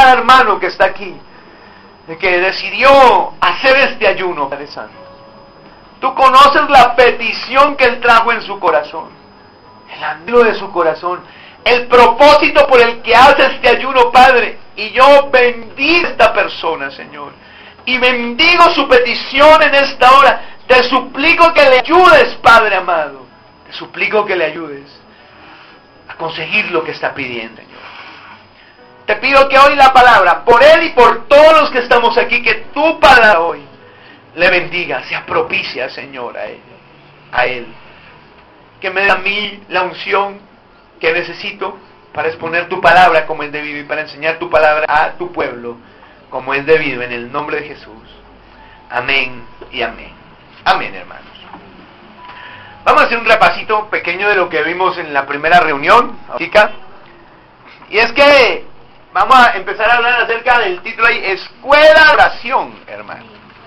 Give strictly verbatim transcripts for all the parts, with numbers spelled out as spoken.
cada hermano que está aquí, de que decidió hacer este ayuno, Padre Santo. Tú conoces la petición que él trajo en su corazón, el anhelo de su corazón, el propósito por el que hace este ayuno, Padre. Y yo bendigo a esta persona, Señor, y bendigo su petición en esta hora. Te suplico que le ayudes, Padre amado. Te suplico que le ayudes a conseguir lo que está pidiendo, Señor. Te pido que hoy la palabra, por él y por todos los que estamos aquí, que tu palabra hoy le bendiga, sea propicia, Señor, a él, a él. Que me dé a mí la unción que necesito para exponer tu palabra como es debido y para enseñar tu palabra a tu pueblo como es debido, en el nombre de Jesús. Amén y amén. Amén, hermanos. Vamos a hacer un repasito pequeño de lo que vimos en la primera reunión, chica. Y es que vamos a empezar a hablar acerca del título ahí, Escuela de Oración, hermano.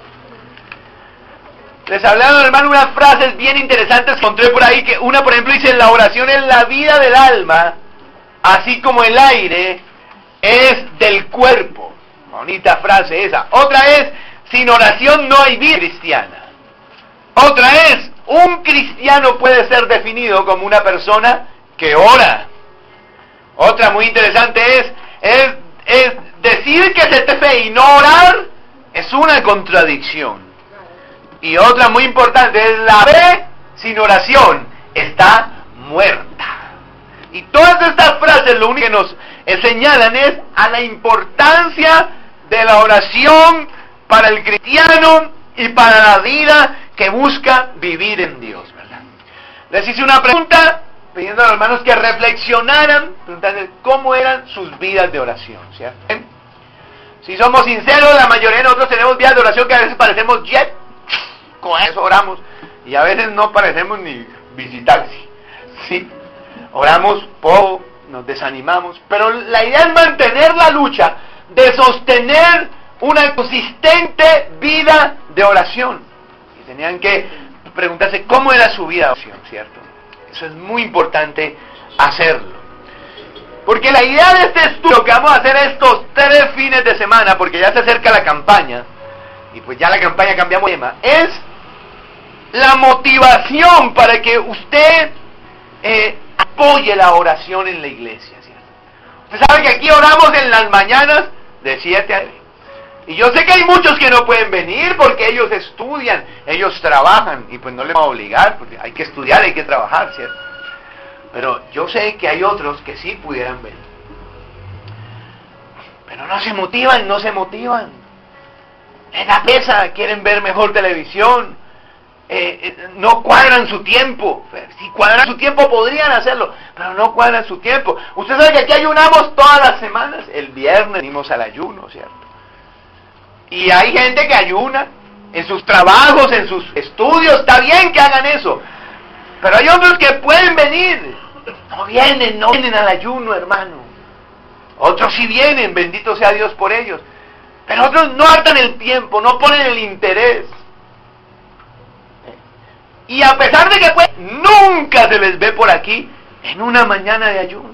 Les hablaron, hermano, unas frases bien interesantes que encontré por ahí, que una, por ejemplo, dice: la oración es la vida del alma, así como el aire es del cuerpo. Bonita frase esa. Otra es: sin oración no hay vida cristiana. Otra es: un cristiano puede ser definido como una persona que ora. Otra muy interesante es, es, es decir que se te fe y no orar es una contradicción. Y otra muy importante es: la fe sin oración está muerta. Y todas estas frases lo único que nos señalan es a la importancia de la oración para el cristiano y para la vida que busca vivir en Dios, ¿verdad? Les hice una pregunta pidiendo a los hermanos que reflexionaran, preguntando cómo eran sus vidas de oración, ¿cierto? Si somos sinceros, la mayoría de nosotros tenemos vidas de oración que a veces parecemos jet, con eso oramos, y a veces no parecemos ni visitaxi, ¿sí? Oramos poco, nos desanimamos, pero la idea es mantener la lucha de sostener una consistente vida de oración. Y tenían que preguntarse cómo era su vida de oración, ¿cierto? Eso es muy importante hacerlo. Porque la idea de este estudio que vamos a hacer estos tres fines de semana, porque ya se acerca la campaña, y pues ya la campaña cambiamos de tema, es la motivación para que usted eh, apoye la oración en la iglesia, ¿cierto? Usted sabe que aquí oramos en las mañanas de siete a diez. Y yo sé que hay muchos que no pueden venir porque ellos estudian, ellos trabajan, y pues no les vamos a obligar, porque hay que estudiar, hay que trabajar, ¿cierto? Pero yo sé que hay otros que sí pudieran venir. Pero no se motivan, no se motivan. Les da pesa, quieren ver mejor televisión, eh, eh, no cuadran su tiempo. Si cuadran su tiempo podrían hacerlo, pero no cuadran su tiempo. Usted sabe que aquí ayunamos todas las semanas, el viernes venimos al ayuno, ¿cierto? Y hay gente que ayuna en sus trabajos, en sus estudios, está bien que hagan eso. Pero hay otros que pueden venir, no vienen, no vienen al ayuno, hermano. Otros sí vienen, bendito sea Dios por ellos. Pero otros no hartan el tiempo, no ponen el interés. Y a pesar de que pues, nunca se les ve por aquí en una mañana de ayuno.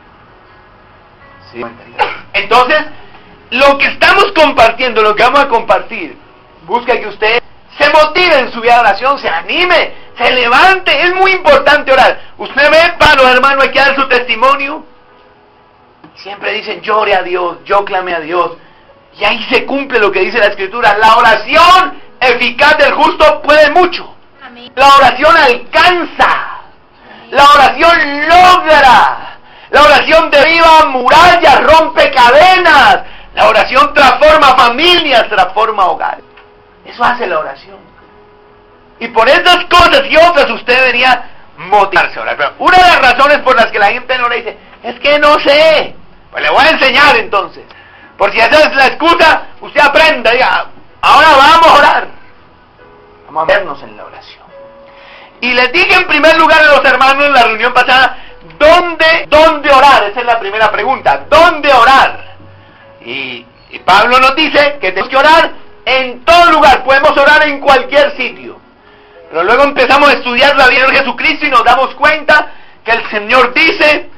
Sí. Entonces, lo que estamos compartiendo, lo que vamos a compartir, busca que usted se motive en su vida de oración, se anime, se levante. Es muy importante orar. Usted ve, para los hermanos, hay que dar su testimonio. Siempre dicen: llore a Dios, yo clame a Dios. Y ahí se cumple lo que dice la Escritura: la oración eficaz del justo puede mucho. Amén. La oración alcanza. Amén. La oración logra. La oración derriba murallas, rompe cadenas. La oración transforma familias, transforma hogares. Eso hace la oración. Y por estas cosas y otras usted debería motivarse a orar. Pero una de las razones por las que la gente no ora dice: es que no sé. Pues le voy a enseñar entonces. Por si esa es la excusa, usted aprenda, diga: ahora vamos a orar. Vamos a vernos en la oración. Y les dije en primer lugar a los hermanos en la reunión pasada: ¿dónde, dónde orar? Esa es la primera pregunta. ¿Dónde orar? Y, y Pablo nos dice que tenemos que orar en todo lugar. Podemos orar en cualquier sitio. Pero luego empezamos a estudiar la vida de Jesucristo y nos damos cuenta que el Señor dice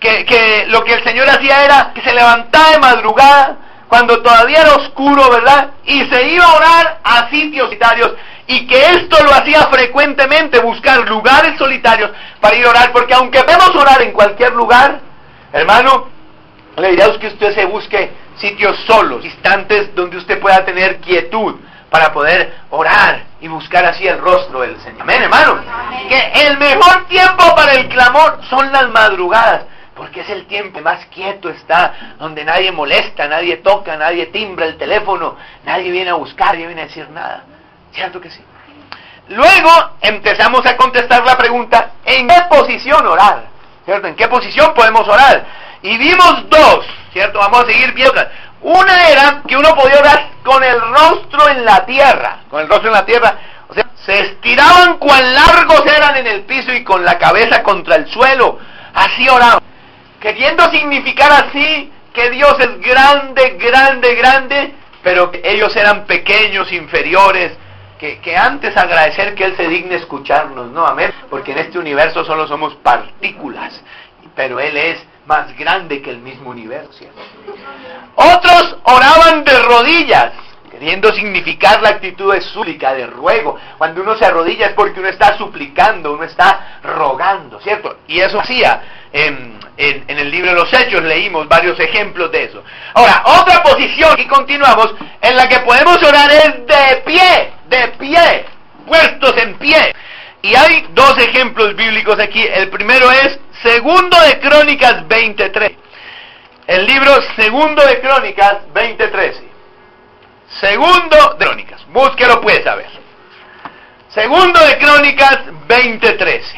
que, que lo que el Señor hacía era que se levantaba de madrugada, cuando todavía era oscuro, ¿verdad? Y se iba a orar a sitios solitarios, y que esto lo hacía frecuentemente, buscar lugares solitarios para ir a orar, porque aunque vemos orar en cualquier lugar, hermano, le diré a usted que usted se busque sitios solos, instantes donde usted pueda tener quietud para poder orar y buscar así el rostro del Señor. Amén, hermano. Amén. Que el mejor tiempo para el clamor son las madrugadas, porque es el tiempo más quieto está, donde nadie molesta, nadie toca, nadie timbra el teléfono, nadie viene a buscar, nadie viene a decir nada. ¿Cierto que sí? Luego empezamos a contestar la pregunta, ¿en qué posición orar? ¿Cierto? ¿En qué posición podemos orar? Y vimos dos, ¿cierto? Vamos a seguir viendo. Una era que uno podía orar con el rostro en la tierra, con el rostro en la tierra, o sea, se estiraban cuán largos eran en el piso y con la cabeza contra el suelo, así oraban, queriendo significar así que Dios es grande, grande, grande, pero que ellos eran pequeños, inferiores, que, que antes agradecer que Él se digne escucharnos, ¿no? Amén, porque en este universo solo somos partículas, pero Él es más grande que el mismo universo, ¿cierto? Otros oraban de rodillas, queriendo significar la actitud de súplica, de ruego. Cuando uno se arrodilla es porque uno está suplicando, uno está rogando, ¿cierto? Y eso hacía en, en, en el libro de los Hechos, leímos varios ejemplos de eso. Ahora, otra posición, y continuamos, en la que podemos orar es de pie, de pie, puestos en pie. Y hay dos ejemplos bíblicos aquí. El primero es Segundo de Crónicas veinte trece. El libro Segundo de Crónicas veinte trece. Segundo de Crónicas. Búsquelo pues a ver. Segundo de Crónicas veinte trece.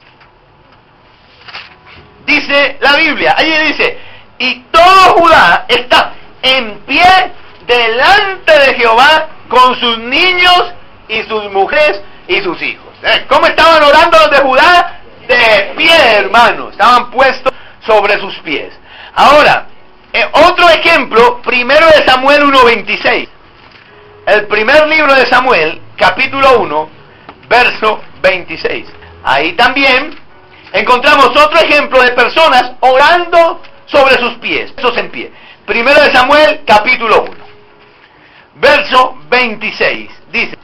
Dice la Biblia, allí dice, y todo Judá está en pie delante de Jehová con sus niños y sus mujeres y sus hijos. ¿Cómo estaban orando los de Judá? De pie, hermano. Estaban puestos sobre sus pies. Ahora, eh, otro ejemplo, primero de Samuel uno veintiséis. El primer libro de Samuel, capítulo uno, verso veintiséis. Ahí también encontramos otro ejemplo de personas orando sobre sus pies, esos en pie. Primero de Samuel, capítulo uno, verso veintiséis. Dice,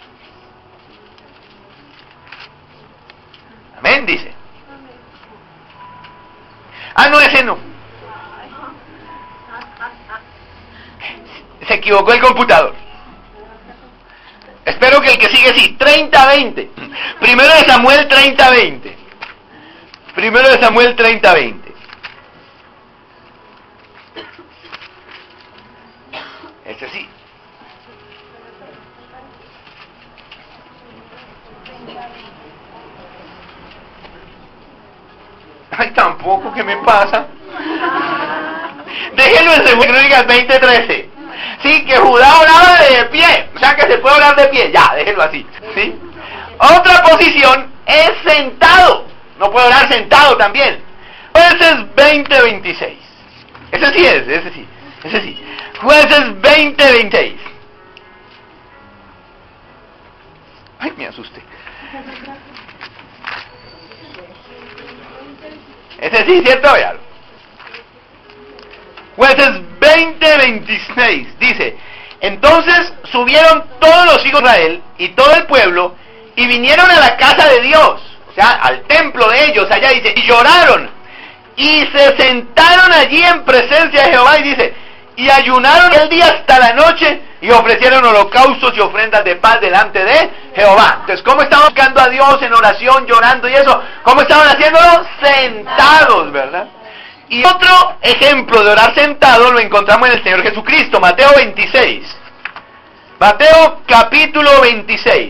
amén, dice. Ah, no, ese no. Se equivocó el computador. Espero que el que sigue sí, treinta veinte. Primero de Samuel treinta veinte. Primero de Samuel treinta veinte. Este sí. Ay, tampoco, ¿qué me pasa? Déjenlo en Segunda Crónicas veinte trece. Sí, que Judá oraba de pie, o sea que se puede orar de pie, ya, déjenlo así, ¿sí? Otra posición es sentado, no puede orar sentado también. Jueces veinte veintiséis. Ese sí es, ese sí, ese sí. Jueces veinte veintiséis. Ay, me asusté. Ese sí, ¿cierto? Véalo. Jueces veinte veintiséis dice, entonces subieron todos los hijos de Israel y todo el pueblo y vinieron a la casa de Dios, o sea, al templo de ellos, allá dice, y lloraron y se sentaron allí en presencia de Jehová y dice, y ayunaron el día hasta la noche y ofrecieron holocaustos y ofrendas de paz delante de Jehová. Entonces, ¿cómo estaban buscando a Dios en oración, llorando y eso? ¿Cómo estaban haciéndolo? Sentados, ¿verdad? Y otro ejemplo de orar sentado lo encontramos en el Señor Jesucristo, Mateo veintiséis. Mateo capítulo veintiséis.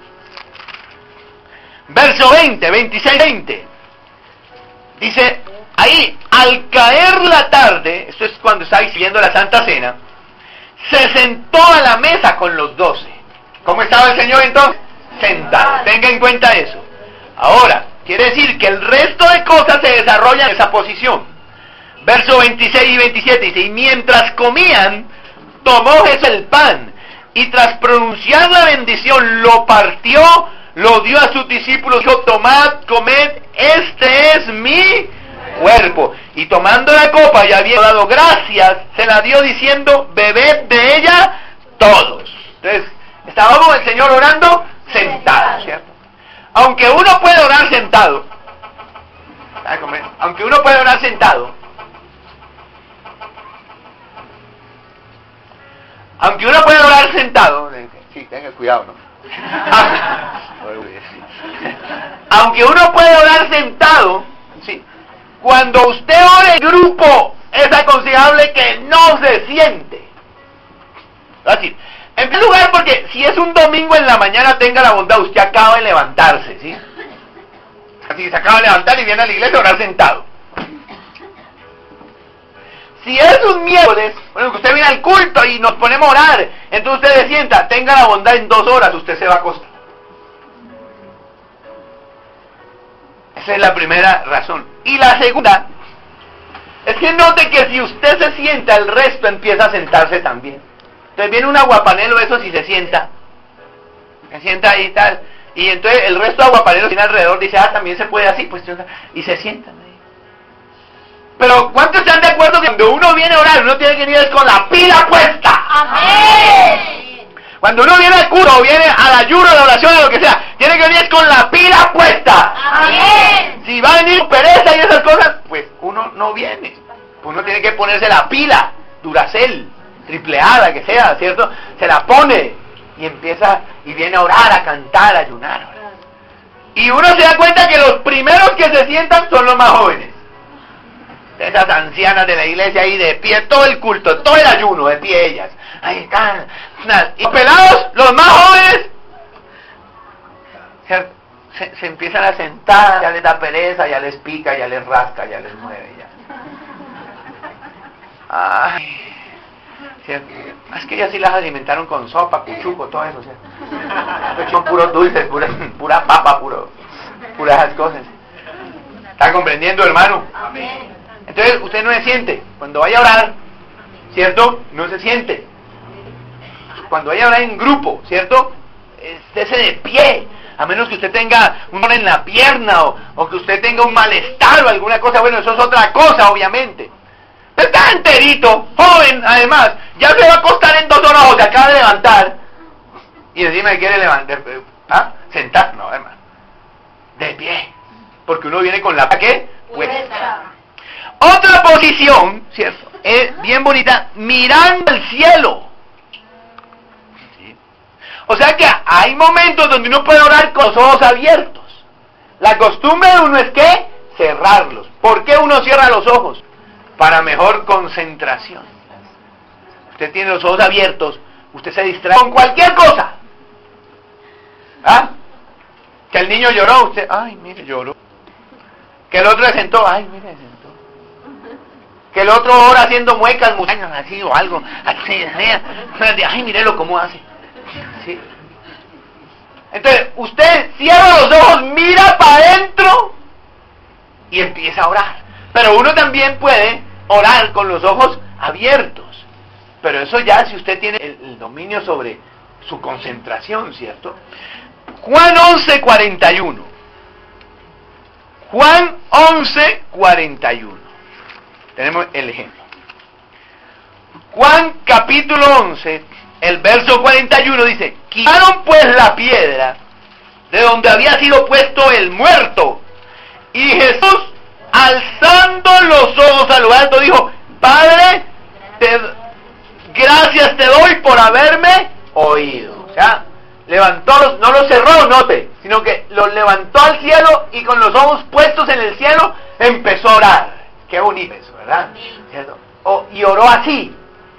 Verso veinte, veintiséis, veinte. Dice, ahí, al caer la tarde, esto es cuando estaba siguiendo la Santa Cena, se sentó a la mesa con los doce. ¿Cómo estaba el Señor entonces? Sentado. Tenga en cuenta eso. Ahora, quiere decir que el resto de cosas se desarrollan en esa posición. Verso veintiséis y veintisiete dice, y mientras comían, tomó Jesús el pan, y tras pronunciar la bendición, lo partió, lo dio a sus discípulos, dijo, tomad, comed, este es mi cuerpo. Y tomando la copa y habiendo dado gracias, se la dio diciendo, bebed de ella todos. Entonces, estábamos el Señor orando sentado, ¿cierto? Aunque uno puede orar sentado, aunque uno puede orar sentado, aunque uno puede orar sentado, sí, tenga cuidado, ¿no? Aunque uno puede orar sentado, sí, cuando usted ore en grupo, es aconsejable que no se siente. Así, en primer lugar, porque si es un domingo en la mañana, tenga la bondad, usted acaba de levantarse, ¿sí? Así, se acaba de levantar y viene a la iglesia a orar sentado. Si es un miércoles, bueno, que usted viene al culto y nos ponemos a orar, entonces usted se sienta, tenga la bondad, en dos horas usted se va a acostar. Esa es la primera razón. Y la segunda, es que note que si usted se sienta, el resto empieza a sentarse también. Entonces viene un aguapanelo de esos y se sienta. Se sienta ahí y tal. Y entonces el resto de aguapanelos que tiene alrededor dice, ah, también se puede así, pues, y se sientan ahí. Pero ¿cuántos están de acuerdo que cuando uno viene a orar, uno tiene que venir con la pila puesta? ¡Amén! Cuando uno viene al culto o viene al ayuno, a la oración, a lo que sea, tiene que venir con la pila puesta. ¡Amén! Si va a venir pereza y esas cosas, pues uno no viene. Uno tiene que ponerse la pila, Duracell, triple A, la que sea, ¿cierto? Se la pone y empieza y viene a orar, a cantar, a ayunar. Y uno se da cuenta que los primeros que se sientan son los más jóvenes. Esas ancianas de la iglesia ahí de pie, todo el culto, todo el ayuno, de pie ellas. Ahí están. Y los pelados, los más jóvenes, se, se, se empiezan a sentar, ya les da pereza, ya les pica, ya les rasca, ya les mueve. Ya. Ay, ¿cierto? Es que ellas sí las alimentaron con sopa, cuchuco, todo eso, ¿cierto? Son puros dulces, pura, pura papa, puro, puras esas cosas. ¿Está comprendiendo, hermano? Amén. Entonces usted no se siente, cuando vaya a orar, ¿cierto? No se siente. Cuando vaya a orar en grupo, ¿cierto? Estése de pie, a menos que usted tenga un dolor en la pierna o, o que usted tenga un malestar o alguna cosa, bueno, eso es otra cosa, obviamente. Pero está enterito, joven, además, ya se va a acostar en dos horas o se acaba de levantar y encima quiere levantar, ¿ah? Sentar, no, además, de pie, porque uno viene con la ¿qué? Puesta. Otra posición, ¿cierto? Es bien bonita, mirando al cielo. ¿Sí? O sea que hay momentos donde uno puede orar con los ojos abiertos. La costumbre de uno es que cerrarlos. ¿Por qué uno cierra los ojos? Para mejor concentración. Usted tiene los ojos abiertos, usted se distrae con cualquier cosa. ¿Ah? Que el niño lloró, usted, ay, mire, lloró. Que el otro se sentó, ay, mire, se sentó. Que el otro ora haciendo muecas, muchachos, así o algo, así, así, ay, mírelo cómo hace. ¿Sí? Entonces, usted cierra los ojos, mira para adentro y empieza a orar. Pero uno también puede orar con los ojos abiertos. Pero eso ya si usted tiene el, el dominio sobre su concentración, ¿cierto? Juan once, cuarenta y uno. Juan once, cuarenta y uno. Tenemos el ejemplo. Juan capítulo once, el verso cuarenta y uno dice, quitaron pues la piedra de donde había sido puesto el muerto. Y Jesús, alzando los ojos a lo alto, dijo, Padre, te, gracias te doy por haberme oído. O sea, levantó los, no los cerró, note, sino que los levantó al cielo y con los ojos puestos en el cielo empezó a orar. Qué bonito eso, ¿verdad? ¿Cierto? O, y oró así.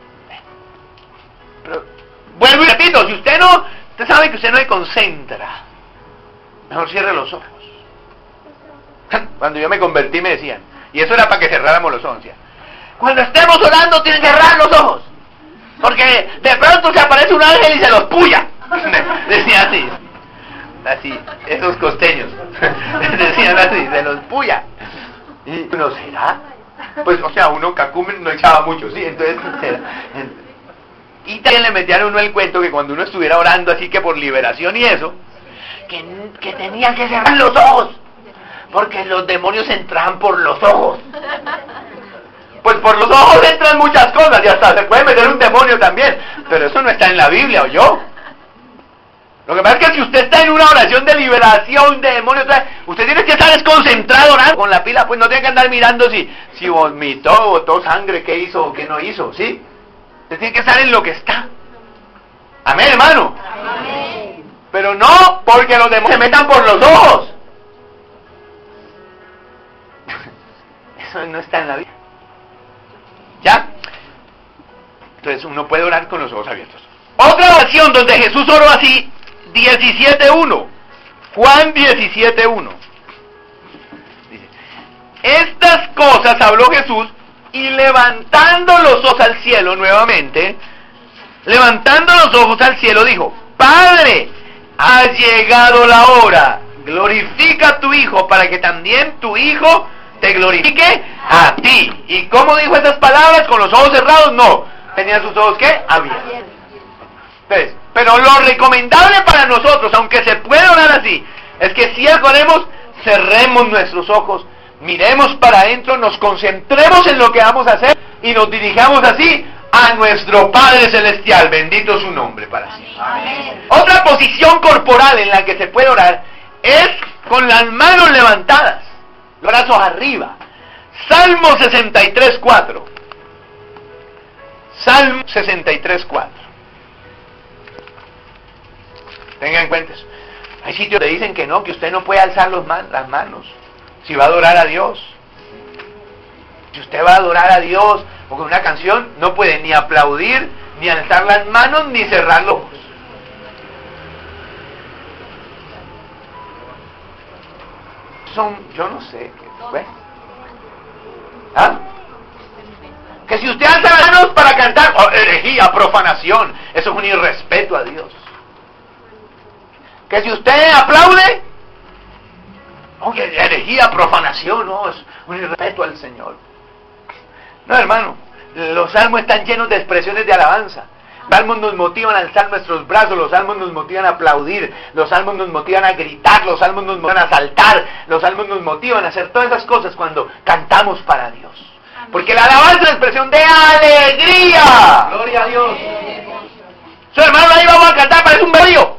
Pero, vuelvo y repito, si usted no, usted sabe que usted no se concentra, mejor cierre los ojos. Cuando yo me convertí me decían, y eso era para que cerráramos los ojos, decían, cuando estemos orando tienen que cerrar los ojos, porque de pronto se aparece un ángel y se los puya. Decían así, así, esos costeños, decían así, se los puya. Y uno, ¿será? Pues, o sea, uno cacumen no echaba mucho, ¿sí? Entonces, ¿será? Y también le metían a uno el cuento que cuando uno estuviera orando así que por liberación y eso, que, que tenía que cerrar los ojos, Porque los demonios entran por los ojos. Pues por los ojos entran muchas cosas y hasta se puede meter un demonio también. Pero eso no está en la Biblia, ¿o yo? Lo que pasa es que si usted está en una oración de liberación de demonios, usted tiene que estar desconcentrado orando con la pila, pues no tiene que andar mirando si, si vomitó, botó sangre, qué hizo o qué no hizo, ¿sí? Usted tiene que estar en lo que está. Amén, hermano. Amén. Pero no porque los demonios se metan por los ojos. Eso no está en la Biblia. ¿Ya? Entonces uno puede orar con los ojos abiertos. Otra oración donde Jesús oró así, diecisiete uno. Juan diecisiete uno. Dice, estas cosas habló Jesús y levantando los ojos al cielo nuevamente, levantando los ojos al cielo dijo, Padre, ha llegado la hora, glorifica a tu Hijo para que también tu Hijo te glorifique a ti. ¿Y cómo dijo esas palabras? ¿Con los ojos cerrados? No. ¿Tenía sus ojos qué? Abiertos. Entonces, pero lo recomendable para nosotros, aunque se puede orar así, es que si algo haremos, cerremos nuestros ojos, miremos para adentro, nos concentremos en lo que vamos a hacer y nos dirijamos así a nuestro Padre Celestial. Bendito su nombre para siempre. Amén. Otra posición corporal en la que se puede orar es con las manos levantadas, los brazos arriba. Salmo sesenta y tres cuatro. Salmo sesenta y tres cuatro. Tengan en cuenta eso. Hay sitios que dicen que no, que usted no puede alzar los man, las manos si va a adorar a Dios. Si usted va a adorar a Dios o con una canción, no puede ni aplaudir, ni alzar las manos, ni cerrar los ojos. Son, yo no sé, ¿ves? ¿Ah? Que si usted alza las manos para cantar, oh, herejía, profanación, eso es un irrespeto a Dios. Que si usted aplaude, oh, que herejía, profanación, no, es un irrespeto al Señor. No, hermano, los salmos están llenos de expresiones de alabanza. Los salmos nos motivan a alzar nuestros brazos, los salmos nos motivan a aplaudir, los salmos nos motivan a gritar, los salmos nos motivan a saltar, los salmos nos motivan a hacer todas esas cosas cuando cantamos para Dios. Porque la alabanza es la expresión de alegría. Gloria a Dios. Su hermano, ahí vamos a cantar, parece un bebío.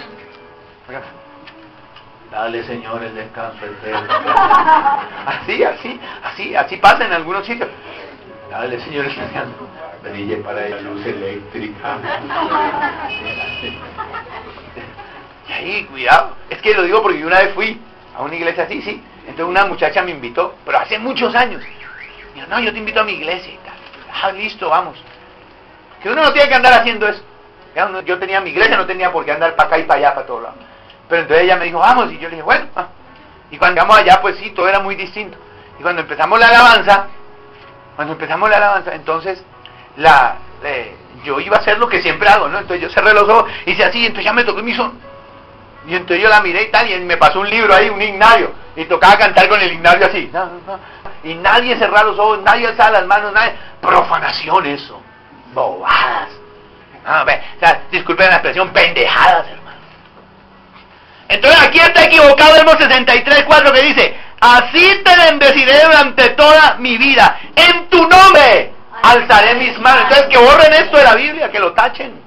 Dale, Señor, el descanso eterno. Así, así, así, así pasa en algunos sitios. Dale, Señor, el descanso. Brille para ella luz eléctrica. Y ahí, cuidado. Es que lo digo porque yo una vez fui a una iglesia así, sí. Entonces una muchacha me invitó, pero hace muchos años. Dijo, no, yo te invito a mi iglesia y tal. Ah, listo, vamos. Que uno no tiene que andar haciendo eso. Yo tenía mi iglesia, no tenía por qué andar para acá y para allá, para todos lados. Pero entonces ella me dijo, vamos, y yo le dije, bueno. Ah. Y cuando llegamos allá, pues sí, todo era muy distinto. Y cuando empezamos la alabanza, cuando empezamos la alabanza, entonces, la eh, yo iba a hacer lo que siempre hago, ¿no? Entonces yo cerré los ojos, hice así, y entonces ya me tocó mi son. Y entonces yo la miré y tal, y me pasó un libro ahí, un himnario, y tocaba cantar con el himnario así. No, no, no. Y nadie cerraba los ojos, nadie alzaba las manos, nadie. Profanación eso. Bobadas. Ah, ve, o sea, disculpen la expresión, pendejadas, hermano. Entonces aquí está equivocado el sesenta y tres cuatro que dice, así te bendeciré durante toda mi vida, en tu nombre alzaré mis manos. Entonces que borren esto de la Biblia, que lo tachen.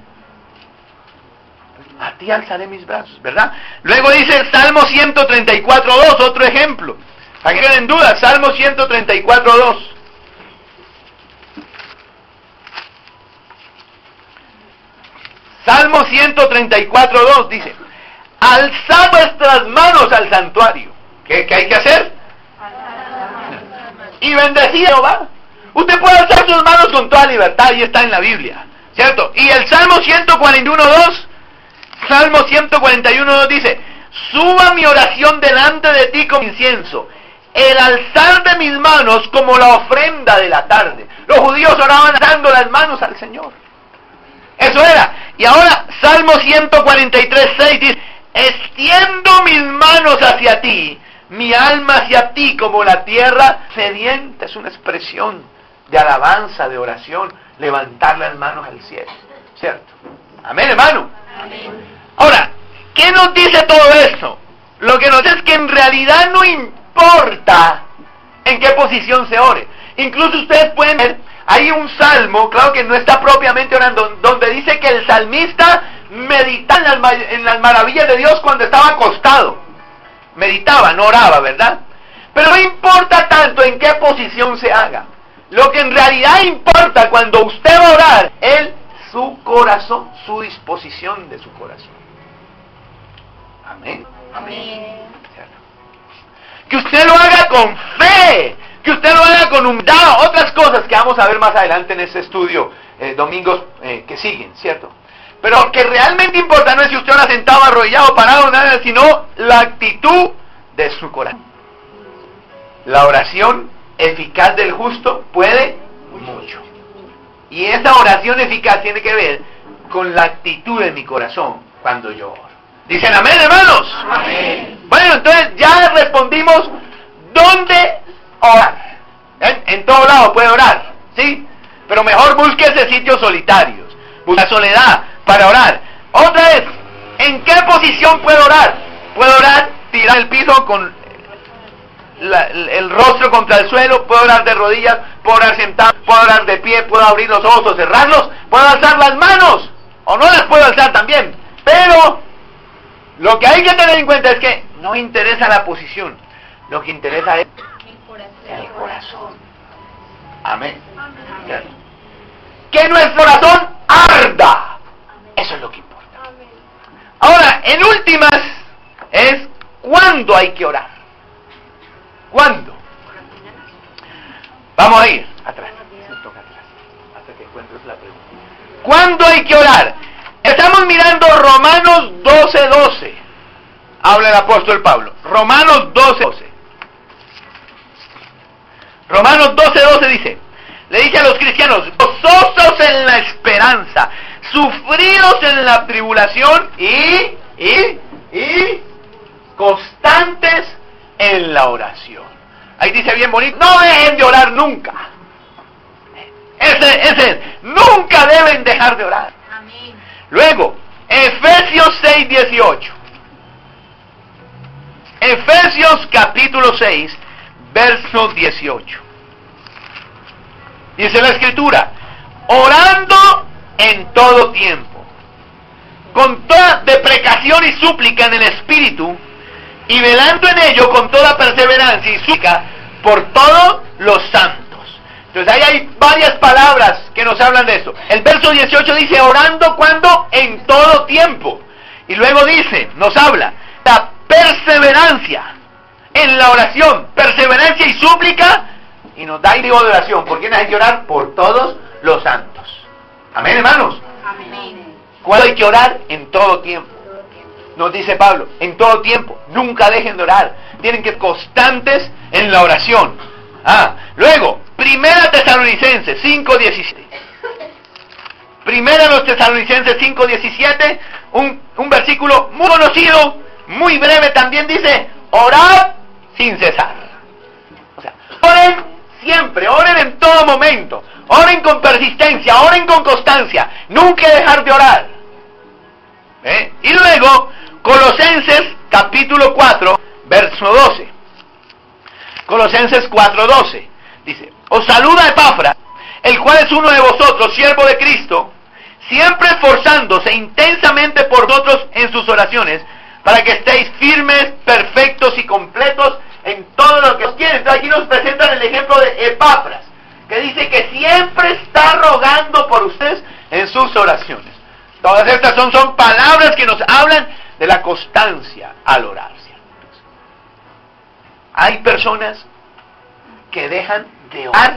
A ti alzaré mis brazos, ¿verdad? Luego dice Salmo ciento treinta y cuatro dos, otro ejemplo. Aquí queden en duda, Salmo ciento treinta y cuatro dos. Salmo ciento treinta y cuatro dos dice, alzad vuestras manos al santuario. ¿Qué, qué hay que hacer? Y bendecid a Jehová. Usted puede alzar sus manos con toda libertad, y está en la Biblia, ¿cierto? Y el Salmo ciento cuarenta y uno dos, Salmo ciento cuarenta y uno dos dice, suba mi oración delante de ti como incienso, el alzar de mis manos como la ofrenda de la tarde. Los judíos oraban dando las manos al Señor. Eso era. Y ahora, Salmo ciento cuarenta y tres seis dice, extiendo mis manos hacia ti, mi alma hacia ti como la tierra sedienta. Es una expresión de alabanza, de oración, levantar las manos al cielo, ¿cierto? Amén, hermano. Amén. Ahora, ¿qué nos dice todo esto? Lo que nos dice es que en realidad no, in, importa en qué posición se ore. Incluso ustedes pueden ver, hay un salmo, claro que no está propiamente orando, donde dice que el salmista meditaba en las, en las maravillas de Dios cuando estaba acostado. Meditaba, no oraba, ¿verdad? Pero no importa tanto en qué posición se haga. Lo que en realidad importa cuando usted va a orar es su corazón, su disposición de su corazón. Amén. Amén. Que usted lo haga con fe, que usted lo haga con humildad, otras cosas que vamos a ver más adelante en este estudio, eh, domingos eh, que siguen, ¿cierto? Pero lo que realmente importa no es si usted ora sentado, arrodillado, parado, nada, sino la actitud de su corazón. La oración eficaz del justo puede mucho. Y esa oración eficaz tiene que ver con la actitud de mi corazón cuando yo oro. ¿Dicen amén, hermanos? Amén. Bueno, entonces ya respondimos dónde orar. ¿Eh? En todo lado puede orar, ¿sí? Pero mejor búsquese sitios solitarios. Busca soledad para orar. Otra vez, ¿en qué posición puedo orar? Puedo orar, tirar el piso con la, el, el rostro contra el suelo, puedo orar de rodillas, puedo orar sentado, puedo orar de pie, puedo abrir los ojos o cerrarlos, puedo alzar las manos, o no las puedo alzar también. Pero lo que hay que tener en cuenta es que no interesa la posición, lo que interesa es el corazón. Amén. Amén. Que nuestro corazón arda. Eso es lo que importa. Ahora, en últimas, es cuándo hay que orar. ¿Cuándo? Vamos a ir atrás. Hasta que encuentres la pregunta. ¿Cuándo hay que orar? Estamos mirando Romanos doce doce. Habla el apóstol Pablo. Romanos doce doce. Romanos doce doce dice, le dice a los cristianos, gozosos en la esperanza, sufridos en la tribulación y, y, y constantes en la oración. Ahí dice bien bonito, no dejen de orar nunca. Ese, ese, nunca deben dejar de orar. Amén. Luego, Efesios seis dieciocho. Efesios capítulo seis, verso dieciocho. Dice la Escritura, orando en todo tiempo, con toda deprecación y súplica en el Espíritu, y velando en ello con toda perseverancia y súplica por todos los santos. Entonces ahí hay varias palabras que nos hablan de eso. El verso dieciocho dice, orando cuando en todo tiempo. Y luego dice, nos habla, la perseverancia en la oración, perseverancia y súplica, y nos da indigo de oración. ¿Por quién hay que orar? Por todos los santos. Amén, hermanos. Amén. ¿Cuándo hay que orar? En todo tiempo. Nos dice Pablo, en todo tiempo, nunca dejen de orar. Tienen que ser constantes en la oración. Ah, luego, Primera Tesalonicenses cinco diecisiete. Primera los Tesalonicenses cinco diecisiete, un, un versículo muy conocido, muy breve también dice, orad sin cesar. O sea, oren siempre, oren en todo momento, oren con persistencia, oren con constancia, nunca dejar de orar. ¿Eh? Y luego, Colosenses capítulo cuatro, verso doce. Colosenses cuatro doce. Dice, os saluda Epafras, el cual es uno de vosotros, siervo de Cristo, siempre esforzándose intensamente por vosotros en sus oraciones, para que estéis firmes, perfectos y completos en todo lo que os quieren. Entonces aquí nos presentan el ejemplo de Epafras, que dice que siempre está rogando por ustedes en sus oraciones. Todas estas son, son palabras que nos hablan de la constancia al orar. ¿Cierto? Hay personas que dejan de orar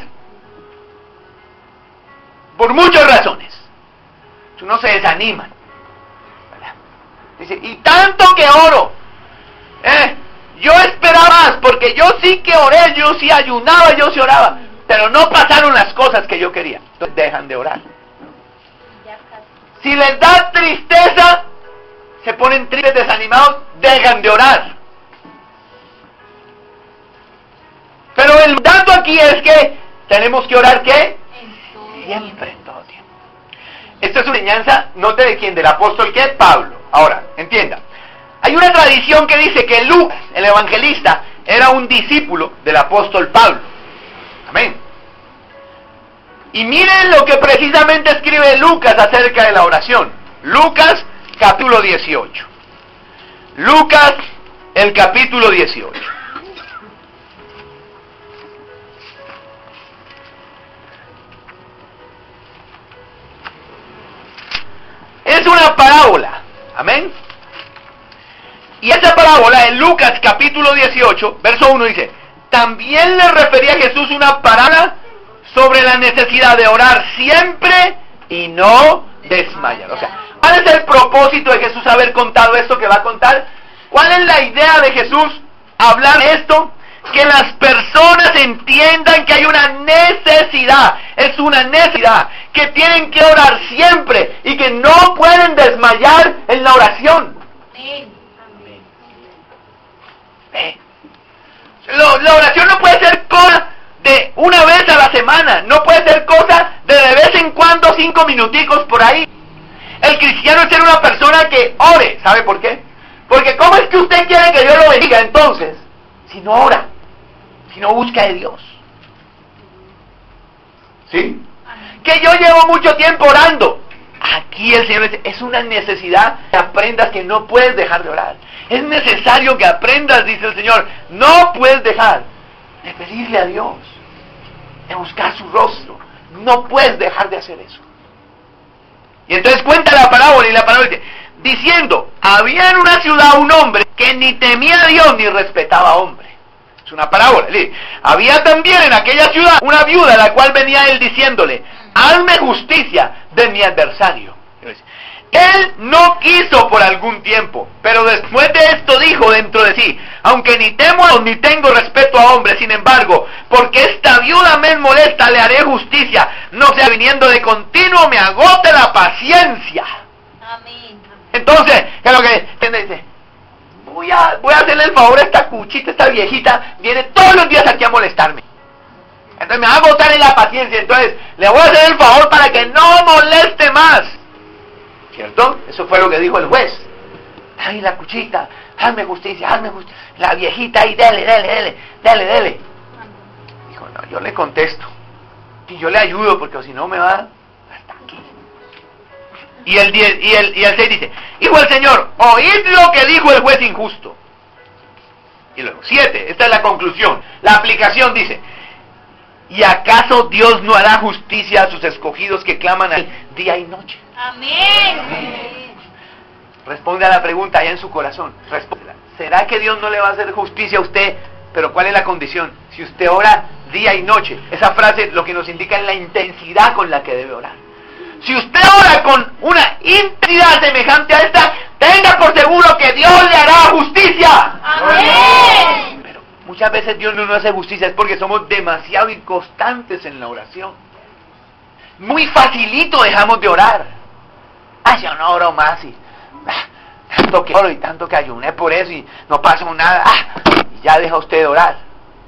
por muchas razones. No se desaniman. ¿Verdad? Dice, y tanto que oro, eh, yo esperaba más, porque yo sí que oré, yo sí ayunaba, yo sí oraba, pero no pasaron las cosas que yo quería. Entonces dejan de orar. Si les da tristeza, se ponen tristes, desanimados, dejan de orar. Pero el dato aquí es que tenemos que orar, ¿qué? Siempre, en todo tiempo. Esta es una enseñanza, note de quién, del apóstol, ¿qué? Pablo. Ahora, entienda. Hay una tradición que dice que Lucas, el evangelista, era un discípulo del apóstol Pablo. Amén. Y miren lo que precisamente escribe Lucas acerca de la oración. Lucas capítulo dieciocho. Lucas el capítulo dieciocho. Es una parábola. Amén. Y esa parábola en Lucas capítulo dieciocho, verso uno dice: también le refería a Jesús una parábola sobre la necesidad de orar siempre y no desmayar. O sea, ¿cuál es el propósito de Jesús haber contado esto que va a contar? ¿Cuál es la idea de Jesús hablar de esto? Que las personas entiendan que hay una necesidad, es una necesidad, que tienen que orar siempre y que no pueden desmayar en la oración. Amén. Eh. Lo, la oración no puede ser cosa de una vez a la semana, no puede ser cosa de de vez en cuando cinco minuticos por ahí. El cristiano es ser una persona que ore. ¿Sabe por qué? Porque ¿cómo es que usted quiere que Dios lo bendiga entonces si no ora, si no busca de Dios? ¿Sí? Que yo llevo mucho tiempo orando. Aquí el Señor dice, es una necesidad que aprendas que no puedes dejar de orar. Es necesario que aprendas, dice el Señor, no puedes dejar de pedirle a Dios, de buscar su rostro. No puedes dejar de hacer eso. Y entonces cuenta la parábola, y la parábola dice, diciendo, había en una ciudad un hombre que ni temía a Dios ni respetaba a hombre. Es una parábola. ¿Sí? Había también en aquella ciudad una viuda, a la cual venía él diciéndole, hazme justicia de mi adversario. Él no quiso por algún tiempo, pero después de esto dijo dentro de sí, aunque ni temo ni tengo respeto a hombres, sin embargo, porque esta viuda me molesta, le haré justicia, no sea viniendo de continuo me agote la paciencia. Amén. Entonces, ¿qué es lo que dice? Voy a, voy a hacerle el favor a esta cuchita, esta viejita, viene todos los días aquí a molestarme. Entonces me va a agotar en la paciencia, entonces le voy a hacer el favor para que no moleste más. ¿Cierto? Eso fue lo que dijo el juez. Ay, la cuchita, hazme justicia, hazme justicia. La viejita ahí, dele, dele, dele, dele, dele. Dijo, no, yo le contesto. Y yo le ayudo, porque si no me va hasta aquí. Y el diez, y el, y el seis dice, hijo del Señor, oíd lo que dijo el juez injusto. Y luego, siete, esta es la conclusión. La aplicación dice, ¿y acaso Dios no hará justicia a sus escogidos que claman a él día y noche? Amén. Responde a la pregunta allá en su corazón. Respóndela. ¿Será que Dios no le va a hacer justicia a usted? Pero ¿cuál es la condición? Si usted ora día y noche. Esa frase lo que nos indica es la intensidad con la que debe orar. Si usted ora con una intensidad semejante a esta, tenga por seguro que Dios le hará justicia. Amén. Pero muchas veces Dios no nos hace justicia es porque somos demasiado inconstantes en la oración. Muy facilito dejamos de orar. Ay, yo no oro más y ah, tanto que oro y tanto que ayuné por eso y no pasó nada. Ah, y ya deja usted de orar.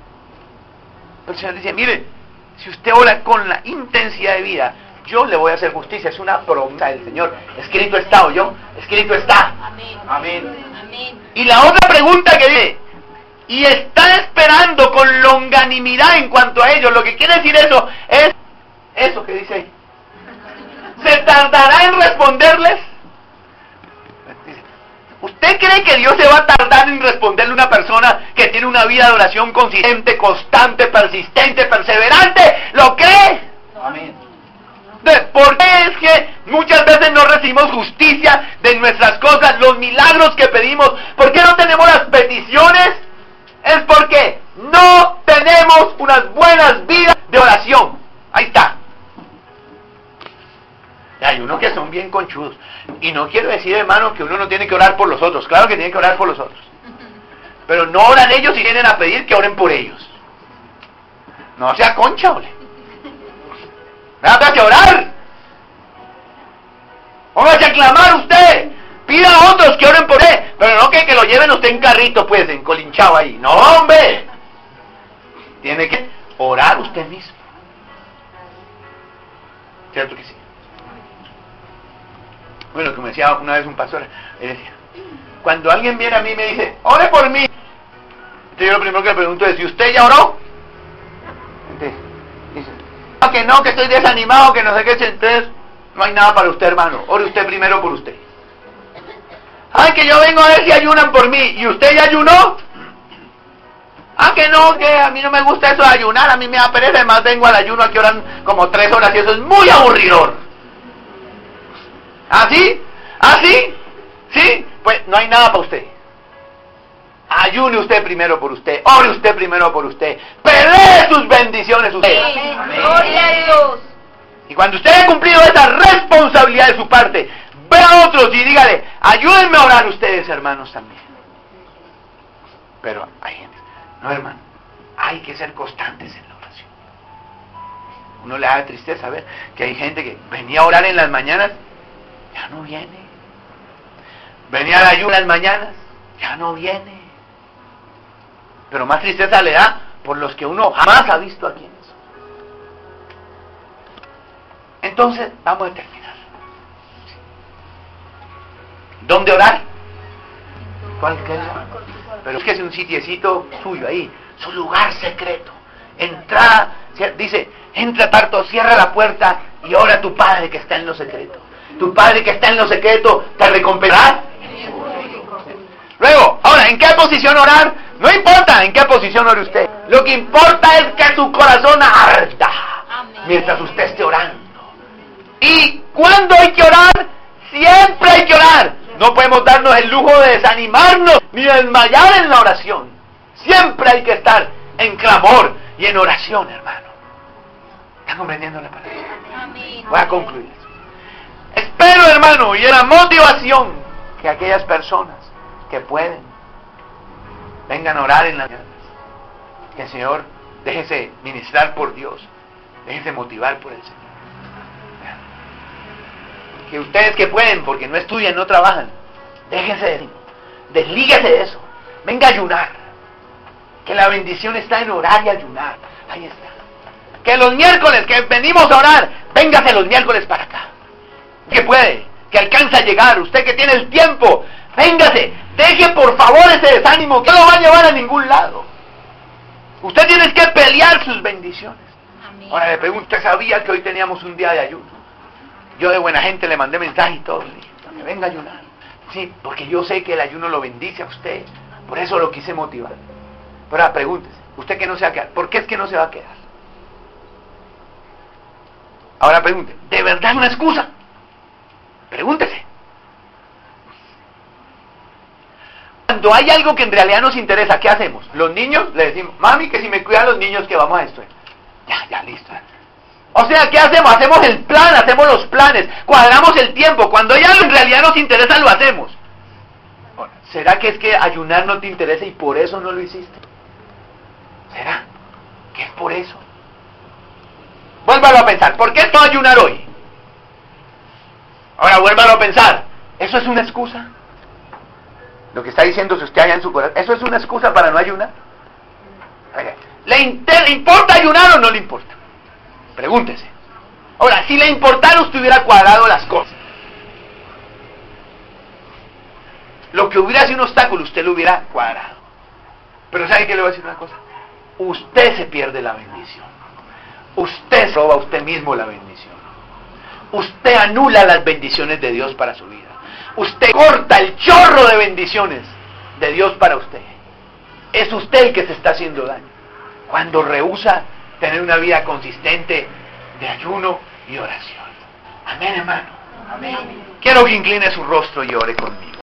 Pero el Señor dice, mire, si usted ora con la intensidad de vida, yo le voy a hacer justicia. Es una promesa del Señor. Escrito está, ¿o yo? Escrito está. Amén. Amén. Amén. Y la otra pregunta que dice, y están esperando con longanimidad en cuanto a ellos. Lo que quiere decir eso es eso que dice ahí. ¿Se tardará en responderles? ¿Usted cree que Dios se va a tardar en responderle a una persona que tiene una vida de oración consistente, constante, persistente, perseverante? ¿Lo cree? Amén. ¿Por qué es que muchas veces no recibimos justicia de nuestras cosas, los milagros que pedimos? ¿Por qué no tenemos las peticiones? Es porque no tenemos unas buenas vidas de oración. Ahí está. Hay unos que son bien conchudos. Y no quiero decir, hermano, que uno no tiene que orar por los otros. Claro que tiene que orar por los otros. Pero no oran ellos y vienen a pedir que oren por ellos. No sea concha, ole. Nada que orar. Póngase a clamar usted. Pida a otros que oren por él. Pero no que, que lo lleven usted en carrito, pues, encolinchado ahí. No, hombre. Tiene que orar usted mismo. ¿Cierto que sí? Bueno, como decía una vez un pastor, él decía, cuando alguien viene a mí y me dice, ore por mí, Entonces yo lo primero que le pregunto es, ¿y usted ya oró? Entonces, dice, no, que no, que estoy desanimado, que no sé qué. Entonces, no hay nada para usted, hermano. Ore usted primero por usted. Ay, que yo vengo a ver si ayunan por mí. ¿Y usted ya ayunó? Ah, que no, que a mí no me gusta eso de ayunar. A mí me da pereza. Además vengo al ayuno aquí oran como tres horas y eso es muy aburridor. ¿Así? ¿Así? ¿Sí? Pues no hay nada para usted. Ayune usted primero por usted. Ore usted primero por usted. Pelee sus bendiciones usted. Amén. Gloria a Dios. Y cuando usted haya cumplido esa responsabilidad de su parte, ve a otros y dígale, ayúdenme a orar ustedes, hermanos, también. Pero hay gente, no, hermano, hay que ser constantes en la oración. Uno le da tristeza ver que hay gente que venía a orar en las mañanas, ya no viene. Venía al ayuno en las mañanas, ya no viene. Pero más tristeza le da por los que uno jamás ha visto aquí en eso. Entonces, vamos a terminar. ¿Dónde orar? Cualquier lugar. Pero es que es un sitiecito suyo ahí, su lugar secreto. Entra, dice, entra Tarto, cierra la puerta y ora a tu Padre que está en lo secreto. Tu Padre que está en lo secreto te recompensará. Luego, ahora, ¿en qué posición orar? No importa en qué posición ore usted. Lo que importa es que su corazón arda mientras usted esté orando. ¿Y cuándo hay que orar? Siempre hay que orar. No podemos darnos el lujo de desanimarnos ni de desmayar en la oración. Siempre hay que estar en clamor y en oración, hermano. ¿Están comprendiendo la palabra? Voy a concluir eso. Espero, hermano, y en la motivación que aquellas personas que pueden vengan a orar en las mañanas. Que el Señor déjese ministrar por Dios, déjese motivar por el Señor. Que ustedes que pueden, porque no estudian, no trabajan, déjense de eso, deslíguese de eso, venga a ayunar, que la bendición está en orar y ayunar, ahí está. Que los miércoles que venimos a orar, véngase los miércoles para acá, que puede, que alcanza a llegar, usted que tiene el tiempo, véngase, deje por favor ese desánimo, que no lo va a llevar a ningún lado. Usted tiene que pelear sus bendiciones. Amén. Ahora le pregunto, ¿usted sabía que hoy teníamos un día de ayuno? Yo de buena gente le mandé mensaje y todo, le dije, que venga a ayunar. Sí, porque yo sé que el ayuno lo bendice a usted, por eso lo quise motivar. Pero ahora pregúntese, ¿usted que no se va a quedar? ¿Por qué es que no se va a quedar? Ahora pregunte, ¿de verdad es una excusa? Pregúntese. Cuando hay algo que en realidad nos interesa, ¿qué hacemos? Los niños, le decimos, mami, que si me cuidan los niños que vamos a esto. Ya, ya, listo. O sea, ¿qué hacemos? Hacemos el plan, hacemos los planes, cuadramos el tiempo. Cuando hay algo en realidad nos interesa, lo hacemos. ¿Será que es que ayunar no te interesa y por eso no lo hiciste? ¿Será que es por eso? Vuélvalo a pensar, ¿por qué no ayunar hoy? Ahora vuélvalo a pensar, ¿eso es una excusa? Lo que está diciendo si usted allá en su corazón, ¿eso es una excusa para no ayunar? ¿Le, inter- ¿Le importa ayunar o no le importa? Pregúntese. Ahora, si le importara, usted hubiera cuadrado las cosas. Lo que hubiera sido un obstáculo, usted lo hubiera cuadrado. Pero ¿sabe qué le voy a decir una cosa? Usted se pierde la bendición. Usted roba a usted mismo la bendición. Usted anula las bendiciones de Dios para su vida. Usted corta el chorro de bendiciones de Dios para usted. Es usted el que se está haciendo daño cuando rehúsa tener una vida consistente de ayuno y oración. Amén, hermano. Amén. Quiero que incline su rostro y ore conmigo.